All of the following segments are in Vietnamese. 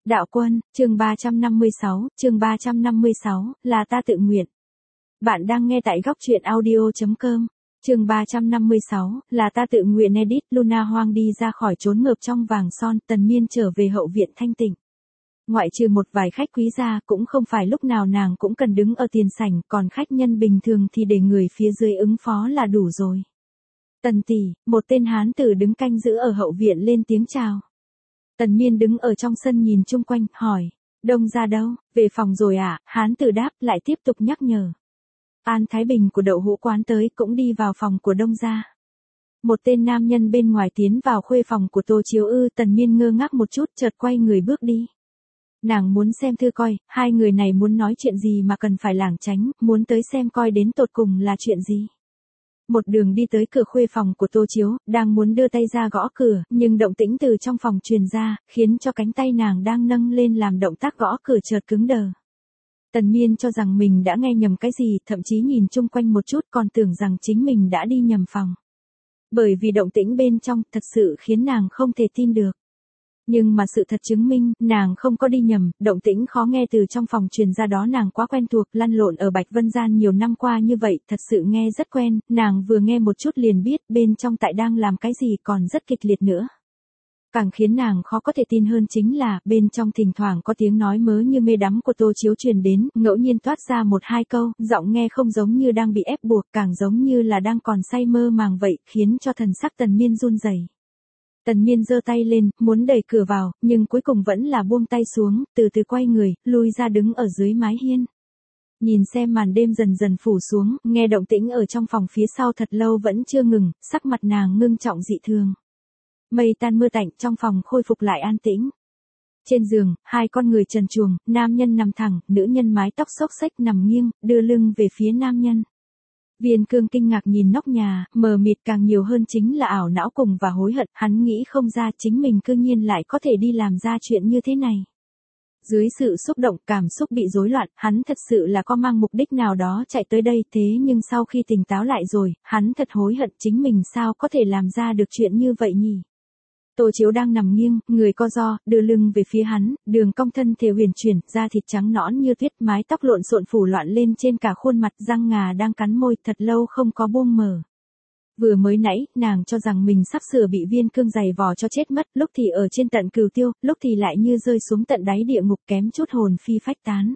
Đạo Quân, chương 356, là ta tự nguyện. Bạn đang nghe tại góc truyện audio.com. Chương 356, là ta tự nguyện edit. Luna Hoang đi ra khỏi chốn ngợp trong vàng son, Tần Miên trở về hậu viện thanh tịnh. Ngoại trừ một vài khách quý gia, cũng không phải lúc nào nàng cũng cần đứng ở tiền sảnh, còn khách nhân bình thường thì để người phía dưới ứng phó là đủ rồi. Tần tỷ, một tên hán tử đứng canh giữ ở hậu viện lên tiếng chào. Tần Miên đứng ở trong sân nhìn chung quanh, hỏi, Đông gia đâu, về phòng rồi à? Hán tử đáp, lại tiếp tục nhắc nhở. An Thái Bình của đậu hũ quán tới, cũng đi vào phòng của Đông gia. Một tên nam nhân bên ngoài tiến vào khuê phòng của Tô Chiếu Ư. Tần Miên ngơ ngác một chút, chợt quay người bước đi. Nàng muốn xem thư coi, hai người này muốn nói chuyện gì mà cần phải lảng tránh, muốn tới xem coi đến tột cùng là chuyện gì. Một đường đi tới cửa khuê phòng của Tô Chiếu, đang muốn đưa tay ra gõ cửa, nhưng động tĩnh từ trong phòng truyền ra, khiến cho cánh tay nàng đang nâng lên làm động tác gõ cửa chợt cứng đờ. Tần Miên cho rằng mình đã nghe nhầm cái gì, thậm chí nhìn chung quanh một chút còn tưởng rằng chính mình đã đi nhầm phòng. Bởi vì động tĩnh bên trong thật sự khiến nàng không thể tin được. Nhưng mà sự thật chứng minh, nàng không có đi nhầm, động tĩnh khó nghe từ trong phòng truyền ra đó nàng quá quen thuộc, lăn lộn ở Bạch Vân Gian nhiều năm qua như vậy, thật sự nghe rất quen, nàng vừa nghe một chút liền biết bên trong tại đang làm cái gì còn rất kịch liệt nữa. Càng khiến nàng khó có thể tin hơn chính là, bên trong thỉnh thoảng có tiếng nói mớ như mê đắm của Tô Chiếu truyền đến, ngẫu nhiên toát ra một hai câu, giọng nghe không giống như đang bị ép buộc, càng giống như là đang còn say mơ màng vậy, khiến cho thần sắc Tần Miên run rẩy. Tần Miên giơ tay lên, muốn đẩy cửa vào, nhưng cuối cùng vẫn là buông tay xuống, từ từ quay người, lui ra đứng ở dưới mái hiên. Nhìn xem màn đêm dần dần phủ xuống, nghe động tĩnh ở trong phòng phía sau thật lâu vẫn chưa ngừng, sắc mặt nàng ngưng trọng dị thường. Mây tan mưa tạnh, trong phòng khôi phục lại an tĩnh. Trên giường, hai con người trần truồng, nam nhân nằm thẳng, nữ nhân mái tóc xốc xếch nằm nghiêng, đưa lưng về phía nam nhân. Viên Cương kinh ngạc nhìn nóc nhà, mờ mịt càng nhiều hơn chính là ảo não cùng và hối hận, hắn nghĩ không ra chính mình cư nhiên lại có thể đi làm ra chuyện như thế này. Dưới sự xúc động, cảm xúc bị rối loạn, hắn thật sự là có mang mục đích nào đó chạy tới đây, thế nhưng sau khi tỉnh táo lại rồi, hắn thật hối hận chính mình sao có thể làm ra được chuyện như vậy nhỉ. Tô Chiếu đang nằm nghiêng, người co ro, đưa lưng về phía hắn, đường cong thân thể huyền chuyển, da thịt trắng nõn như tuyết, mái tóc lộn xộn phủ loạn lên trên cả khuôn mặt, răng ngà đang cắn môi, thật lâu không có buông mở. Vừa mới nãy, nàng cho rằng mình sắp sửa bị Viên Cương giày vò cho chết mất, lúc thì ở trên tận Cửu Tiêu, lúc thì lại như rơi xuống tận đáy địa ngục kém chút hồn phi phách tán.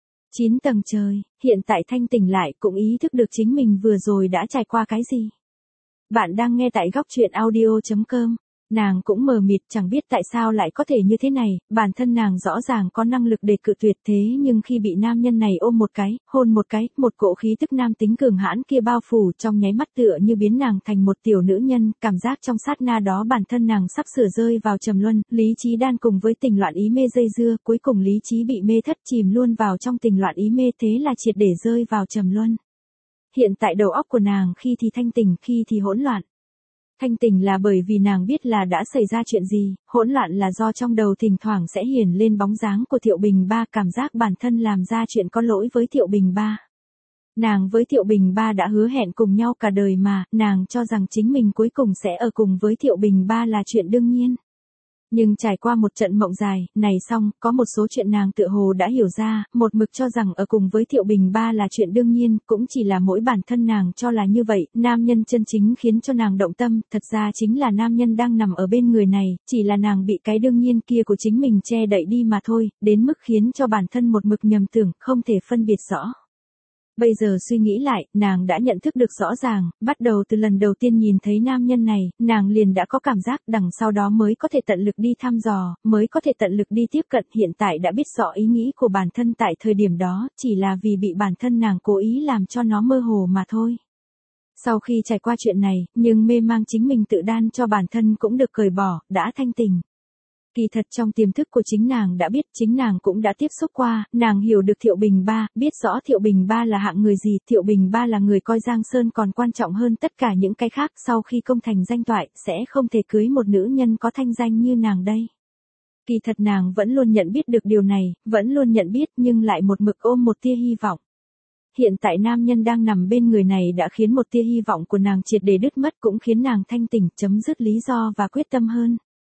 9 tầng trời, hiện tại thanh tỉnh lại cũng ý thức được chính mình vừa rồi đã trải qua cái gì. Bạn đang nghe tại góc truyện audio.com. Nàng cũng mờ mịt chẳng biết tại sao lại có thể như thế này, bản thân nàng rõ ràng có năng lực để cự tuyệt thế nhưng khi bị nam nhân này ôm một cái, hôn một cái, một cỗ khí tức nam tính cường hãn kia bao phủ trong nháy mắt tựa như biến nàng thành một tiểu nữ nhân, cảm giác trong sát na đó bản thân nàng sắp sửa rơi vào trầm luân, lý trí đan cùng với tình loạn ý mê dây dưa, cuối cùng lý trí bị mê thất chìm luôn vào trong tình loạn ý mê thế là triệt để rơi vào trầm luân. Hiện tại đầu óc của nàng khi thì thanh tỉnh khi thì hỗn loạn. Thanh tỉnh là bởi vì nàng biết là đã xảy ra chuyện gì, hỗn loạn là do trong đầu thỉnh thoảng sẽ hiển lên bóng dáng của Thiệu Bình Ba, cảm giác bản thân làm ra chuyện có lỗi với Thiệu Bình Ba. Nàng với Thiệu Bình Ba đã hứa hẹn cùng nhau cả đời mà, nàng cho rằng chính mình cuối cùng sẽ ở cùng với Thiệu Bình Ba là chuyện đương nhiên. Nhưng trải qua một trận mộng dài, này xong, có một số chuyện nàng tựa hồ đã hiểu ra, một mực cho rằng ở cùng với Thiệu Bình Ba là chuyện đương nhiên, cũng chỉ là mỗi bản thân nàng cho là như vậy, nam nhân chân chính khiến cho nàng động tâm, thật ra chính là nam nhân đang nằm ở bên người này, chỉ là nàng bị cái đương nhiên kia của chính mình che đậy đi mà thôi, đến mức khiến cho bản thân một mực nhầm tưởng, không thể phân biệt rõ. Bây giờ suy nghĩ lại, nàng đã nhận thức được rõ ràng, bắt đầu từ lần đầu tiên nhìn thấy nam nhân này, nàng liền đã có cảm giác đằng sau đó mới có thể tận lực đi thăm dò, mới có thể tận lực đi tiếp cận, hiện tại đã biết rõ ý nghĩ của bản thân tại thời điểm đó, chỉ là vì bị bản thân nàng cố ý làm cho nó mơ hồ mà thôi. Sau khi trải qua chuyện này, nhưng mê mang chính mình tự đan cho bản thân cũng được cởi bỏ, đã thanh tỉnh. Kỳ thật trong tiềm thức của chính nàng đã biết, chính nàng cũng đã tiếp xúc qua, nàng hiểu được Thiệu Bình Ba, biết rõ Thiệu Bình Ba là hạng người gì, Thiệu Bình Ba là người coi Giang Sơn còn quan trọng hơn tất cả những cái khác, sau khi công thành danh toại, sẽ không thể cưới một nữ nhân có thanh danh như nàng đây. Kỳ thật nàng vẫn luôn nhận biết được điều này, vẫn luôn nhận biết nhưng lại một mực ôm một tia hy vọng. Hiện tại nam nhân đang nằm bên người này đã khiến một tia hy vọng của nàng triệt để đứt mất, cũng khiến nàng thanh tỉnh, chấm dứt lý do và quyết tâm hơn.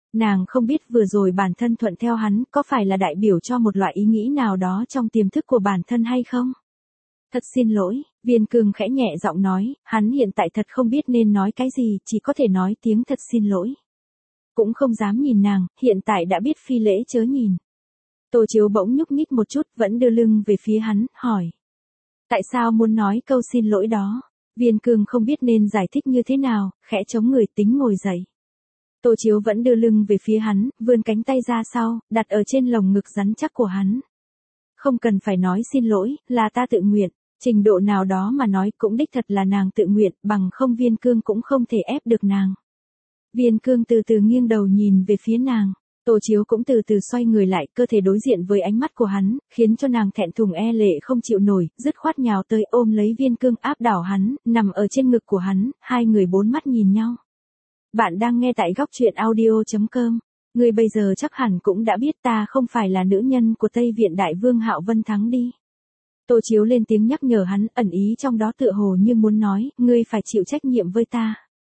Nàng không biết vừa rồi bản thân thuận theo hắn có phải là đại biểu cho một loại ý nghĩ nào đó trong tiềm thức của bản thân hay không? Thật xin lỗi, Viên Cương khẽ nhẹ giọng nói, hắn hiện tại thật không biết nên nói cái gì, chỉ có thể nói tiếng thật xin lỗi. Cũng không dám nhìn nàng, hiện tại đã biết phi lễ chớ nhìn. Tô Chiếu bỗng nhúc nhích một chút, vẫn đưa lưng về phía hắn, hỏi. Tại sao muốn nói câu xin lỗi đó? Viên Cương không biết nên giải thích như thế nào, khẽ chống người tính ngồi dậy. Tô Chiếu vẫn đưa lưng về phía hắn, vươn cánh tay ra sau, đặt ở trên lồng ngực rắn chắc của hắn. Không cần phải nói xin lỗi, là ta tự nguyện. Trình độ nào đó mà nói cũng đích thật là nàng tự nguyện, bằng không Viên Cương cũng không thể ép được nàng. Viên Cương từ từ nghiêng đầu nhìn về phía nàng. Tô Chiếu cũng từ từ xoay người lại, cơ thể đối diện với ánh mắt của hắn, khiến cho nàng thẹn thùng e lệ không chịu nổi, dứt khoát nhào tới ôm lấy Viên Cương áp đảo hắn, nằm ở trên ngực của hắn, hai người bốn mắt nhìn nhau. Bạn đang nghe tại góc truyện audio.com. Ngươi bây giờ chắc hẳn cũng đã biết ta không phải là nữ nhân của Tây Viện Đại Vương Hạo Vân Thắng đi. Tô Chiếu lên tiếng nhắc nhở hắn, ẩn ý trong đó tựa hồ như muốn nói, ngươi phải chịu trách nhiệm với ta.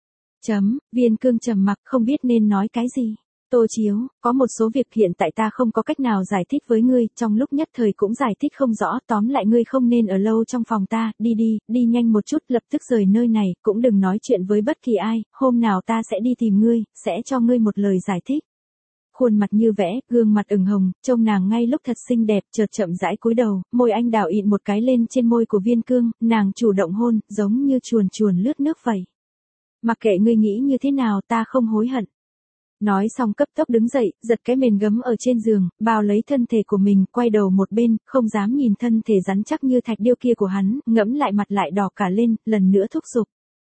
Viên Cương trầm mặc không biết nên nói cái gì. Tô Chiếu, có một số việc hiện tại ta không có cách nào giải thích với ngươi, trong lúc nhất thời cũng giải thích không rõ, tóm lại ngươi không nên ở lâu trong phòng ta, đi nhanh một chút, lập tức rời nơi này, cũng đừng nói chuyện với bất kỳ ai, hôm nào ta sẽ đi tìm ngươi, sẽ cho ngươi một lời giải thích. Khuôn mặt như vẽ, gương mặt ửng hồng, trông nàng ngay lúc thật xinh đẹp, chợt chậm rãi cúi đầu, môi anh đào ịn một cái lên trên môi của Viên Cương, nàng chủ động hôn, giống như chuồn chuồn lướt nước vậy. Mặc kệ ngươi nghĩ như thế nào ta không hối hận. Nói xong cấp tốc đứng dậy, giật cái mền gấm ở trên giường, bao lấy thân thể của mình, quay đầu một bên, không dám nhìn thân thể rắn chắc như thạch điêu kia của hắn, ngẫm lại mặt lại đỏ cả lên, lần nữa thúc giục.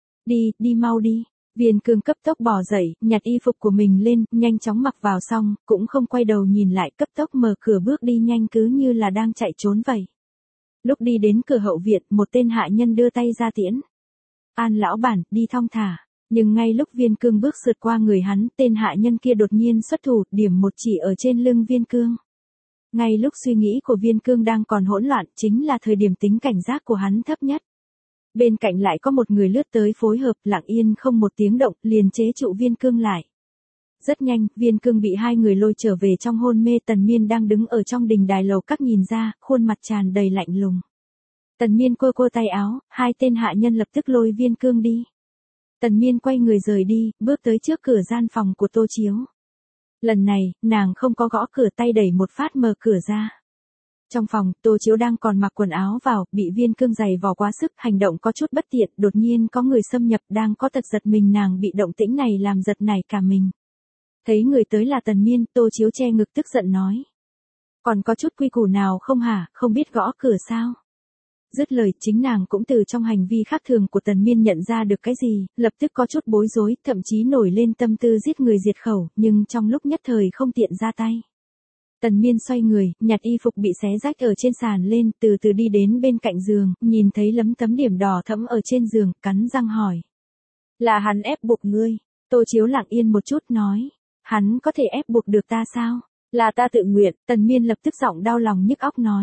Đi mau đi. Viên Cương cấp tốc bò dậy, nhặt y phục của mình lên, nhanh chóng mặc vào xong, cũng không quay đầu nhìn lại, cấp tốc mở cửa bước đi nhanh cứ như là đang chạy trốn vậy. Lúc đi đến cửa hậu viện, một tên hạ nhân đưa tay ra tiễn. An lão bản, đi thong thả. Nhưng ngay lúc Viên Cương bước sượt qua người hắn, tên hạ nhân kia đột nhiên xuất thủ, điểm một chỉ ở trên lưng Viên Cương. Ngay lúc suy nghĩ của Viên Cương đang còn hỗn loạn, chính là thời điểm tính cảnh giác của hắn thấp nhất. Bên cạnh lại có một người lướt tới phối hợp, lặng yên không một tiếng động, liền chế trụ Viên Cương lại. Rất nhanh, Viên Cương bị hai người lôi trở về trong hôn mê. Tần Miên đang đứng ở trong đình đài lầu các nhìn ra, khuôn mặt tràn đầy lạnh lùng. Tần Miên cua tay áo, hai tên hạ nhân lập tức lôi Viên Cương đi. Tần Miên quay người rời đi, bước tới trước cửa gian phòng của Tô Chiếu. Lần này, nàng không có gõ cửa, tay đẩy một phát mở cửa ra. Trong phòng, Tô Chiếu đang còn mặc quần áo vào, bị Viên Cương giày vò quá sức, hành động có chút bất tiện, đột nhiên có người xâm nhập, đang có tật giật mình, nàng bị động tĩnh này làm giật nảy cả mình. Thấy người tới là Tần Miên, Tô Chiếu che ngực tức giận nói. Còn có chút quy củ nào không hả, không biết gõ cửa sao? Dứt lời, chính nàng cũng từ trong hành vi khác thường của Tần Miên nhận ra được cái gì, lập tức có chút bối rối, thậm chí nổi lên tâm tư giết người diệt khẩu, nhưng trong lúc nhất thời không tiện ra tay. Tần Miên xoay người, nhặt y phục bị xé rách ở trên sàn lên, từ từ đi đến bên cạnh giường, nhìn thấy lấm tấm điểm đỏ thẫm ở trên giường, cắn răng hỏi. Là hắn ép buộc ngươi? Tô Chiếu lặng yên một chút nói. Hắn có thể ép buộc được ta sao? Là ta tự nguyện. Tần Miên lập tức giọng đau lòng nhức óc nói.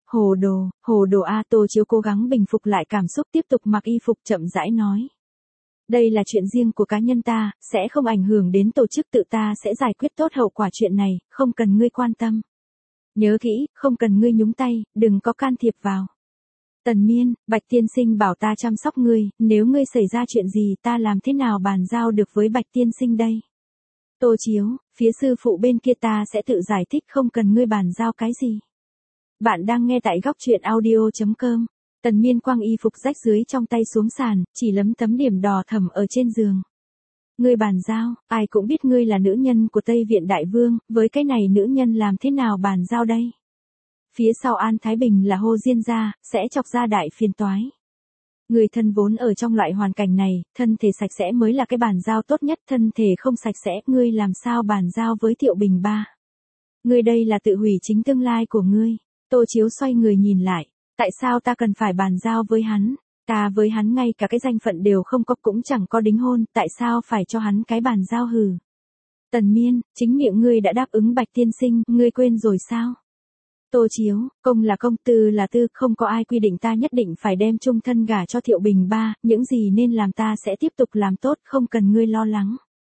Hồ đồ a. Tô Chiếu cố gắng bình phục lại cảm xúc, tiếp tục mặc y phục, chậm rãi nói. Đây là chuyện riêng của cá nhân ta, sẽ không ảnh hưởng đến tổ chức, tự ta sẽ giải quyết tốt hậu quả chuyện này, không cần ngươi quan tâm. Nhớ kỹ, không cần ngươi nhúng tay, đừng có can thiệp vào. Tần Miên, Bạch tiên sinh bảo ta chăm sóc ngươi, nếu ngươi xảy ra chuyện gì ta làm thế nào bàn giao được với Bạch tiên sinh đây? Tô Chiếu, phía sư phụ bên kia ta sẽ tự giải thích, không cần ngươi bàn giao cái gì. Bạn đang nghe tại góc truyện audio.com. Tần Miên quăng y phục rách dưới trong tay xuống sàn, chỉ lấm tấm điểm đỏ thẫm ở trên giường. Ngươi bàn giao, ai cũng biết ngươi là nữ nhân của Tây Viện Đại Vương, với cái này nữ nhân làm thế nào bàn giao đây? Phía sau An Thái Bình là Hồ Diên gia, sẽ chọc ra đại phiền toái. Người thân vốn ở trong loại hoàn cảnh này, thân thể sạch sẽ mới là cái bàn giao tốt nhất, thân thể không sạch sẽ, ngươi làm sao bàn giao với Thiệu Bình ba? Ngươi đây là tự hủy chính tương lai của ngươi. Tô Chiếu xoay người nhìn lại. Tại sao ta cần phải bàn giao với hắn? Ta với hắn ngay cả cái danh phận đều không có, cũng chẳng có đính hôn, tại sao phải cho hắn cái bàn giao hừ? Tần Miên, chính miệng ngươi đã đáp ứng Bạch tiên sinh, ngươi quên rồi sao? Tô Chiếu, công là công, tư là tư, không có ai quy định ta nhất định phải đem chung thân gả cho Thiệu Bình ba, những gì nên làm ta sẽ tiếp tục làm tốt, không cần ngươi lo lắng.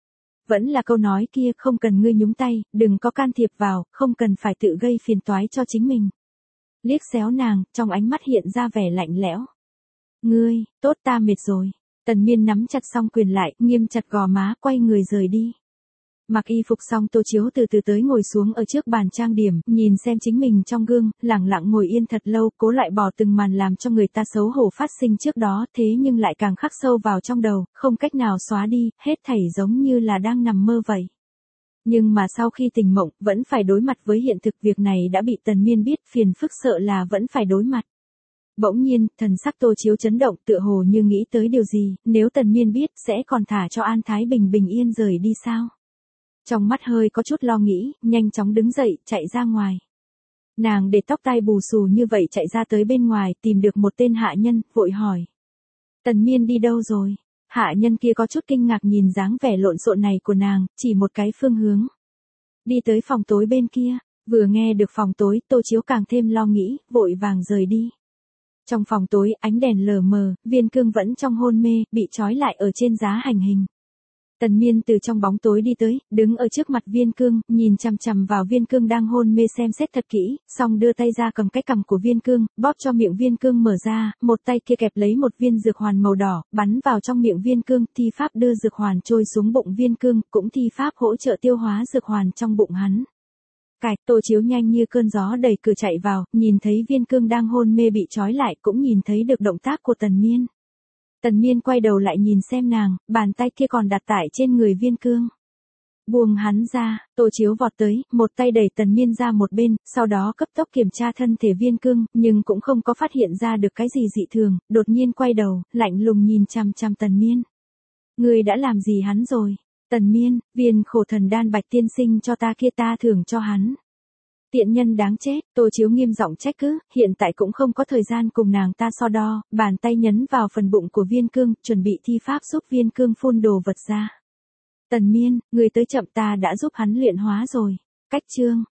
vẫn là câu nói kia, không cần ngươi nhúng tay, đừng có can thiệp vào, không cần phải tự gây phiền toái cho chính mình. Liếc xéo nàng, trong ánh mắt hiện ra vẻ lạnh lẽo. Ngươi, tốt ta mệt rồi. Tần Miên nắm chặt song quyền lại, nghiêm chặt gò má, quay người rời đi. Mặc y phục xong Tô Chiếu từ từ tới ngồi xuống ở trước bàn trang điểm, nhìn xem chính mình trong gương, lẳng lặng ngồi yên thật lâu, cố loại bỏ từng màn làm cho người ta xấu hổ phát sinh trước đó, thế nhưng lại càng khắc sâu vào trong đầu, không cách nào xóa đi, hết thảy giống như là đang nằm mơ vậy. Nhưng mà sau khi tỉnh mộng, vẫn phải đối mặt với hiện thực, việc này đã bị Tần Miên biết, phiền phức sợ là vẫn phải đối mặt. Bỗng nhiên, thần sắc Tô Chiếu chấn động, tựa hồ như nghĩ tới điều gì, nếu Tần Miên biết, sẽ còn thả cho An Thái Bình bình yên rời đi sao? Trong mắt hơi có chút lo nghĩ, nhanh chóng đứng dậy, chạy ra ngoài. Nàng để tóc tai bù xù như vậy chạy ra tới bên ngoài, tìm được một tên hạ nhân, vội hỏi. Tần Miên đi đâu rồi? Hạ nhân kia có chút kinh ngạc nhìn dáng vẻ lộn xộn này của nàng, chỉ một cái phương hướng. Đi tới phòng tối bên kia, vừa nghe được phòng tối, Tô Chiếu càng thêm lo nghĩ, vội vàng rời đi. Trong phòng tối, ánh đèn lờ mờ, Viên Cương vẫn trong hôn mê, bị trói lại ở trên giá hành hình. Tần Miên từ trong bóng tối đi tới, đứng ở trước mặt Viên Cương, nhìn chằm chằm vào Viên Cương đang hôn mê xem xét thật kỹ, xong đưa tay ra cầm cái cằm của Viên Cương, bóp cho miệng Viên Cương mở ra, một tay kia kẹp lấy một viên dược hoàn màu đỏ, bắn vào trong miệng Viên Cương, thi pháp đưa dược hoàn trôi xuống bụng Viên Cương, cũng thi pháp hỗ trợ tiêu hóa dược hoàn trong bụng hắn. Cạch, Tô Chiếu nhanh như cơn gió đẩy cửa chạy vào, nhìn thấy Viên Cương đang hôn mê bị trói lại, cũng nhìn thấy được động tác của Tần Miên. Tần Miên quay đầu lại nhìn xem nàng, bàn tay kia còn đặt tại trên người Viên Cương. Buông hắn ra, Tô Chiếu vọt tới, một tay đẩy Tần Miên ra một bên, sau đó cấp tốc kiểm tra thân thể Viên Cương, nhưng cũng không có phát hiện ra được cái gì dị thường, đột nhiên quay đầu, lạnh lùng nhìn chằm chằm Tần Miên. Ngươi đã làm gì hắn rồi? Tần Miên, viên khổ thần đan Bạch tiên sinh cho ta kia ta thưởng cho hắn. Tiện nhân đáng chết, Tô Chiếu nghiêm giọng trách cứ, hiện tại cũng không có thời gian cùng nàng ta so đo, bàn tay nhấn vào phần bụng của Viên Cương, chuẩn bị thi pháp giúp Viên Cương phun đồ vật ra. Tần Miên, người tới chậm, ta đã giúp hắn luyện hóa rồi. Cách chương.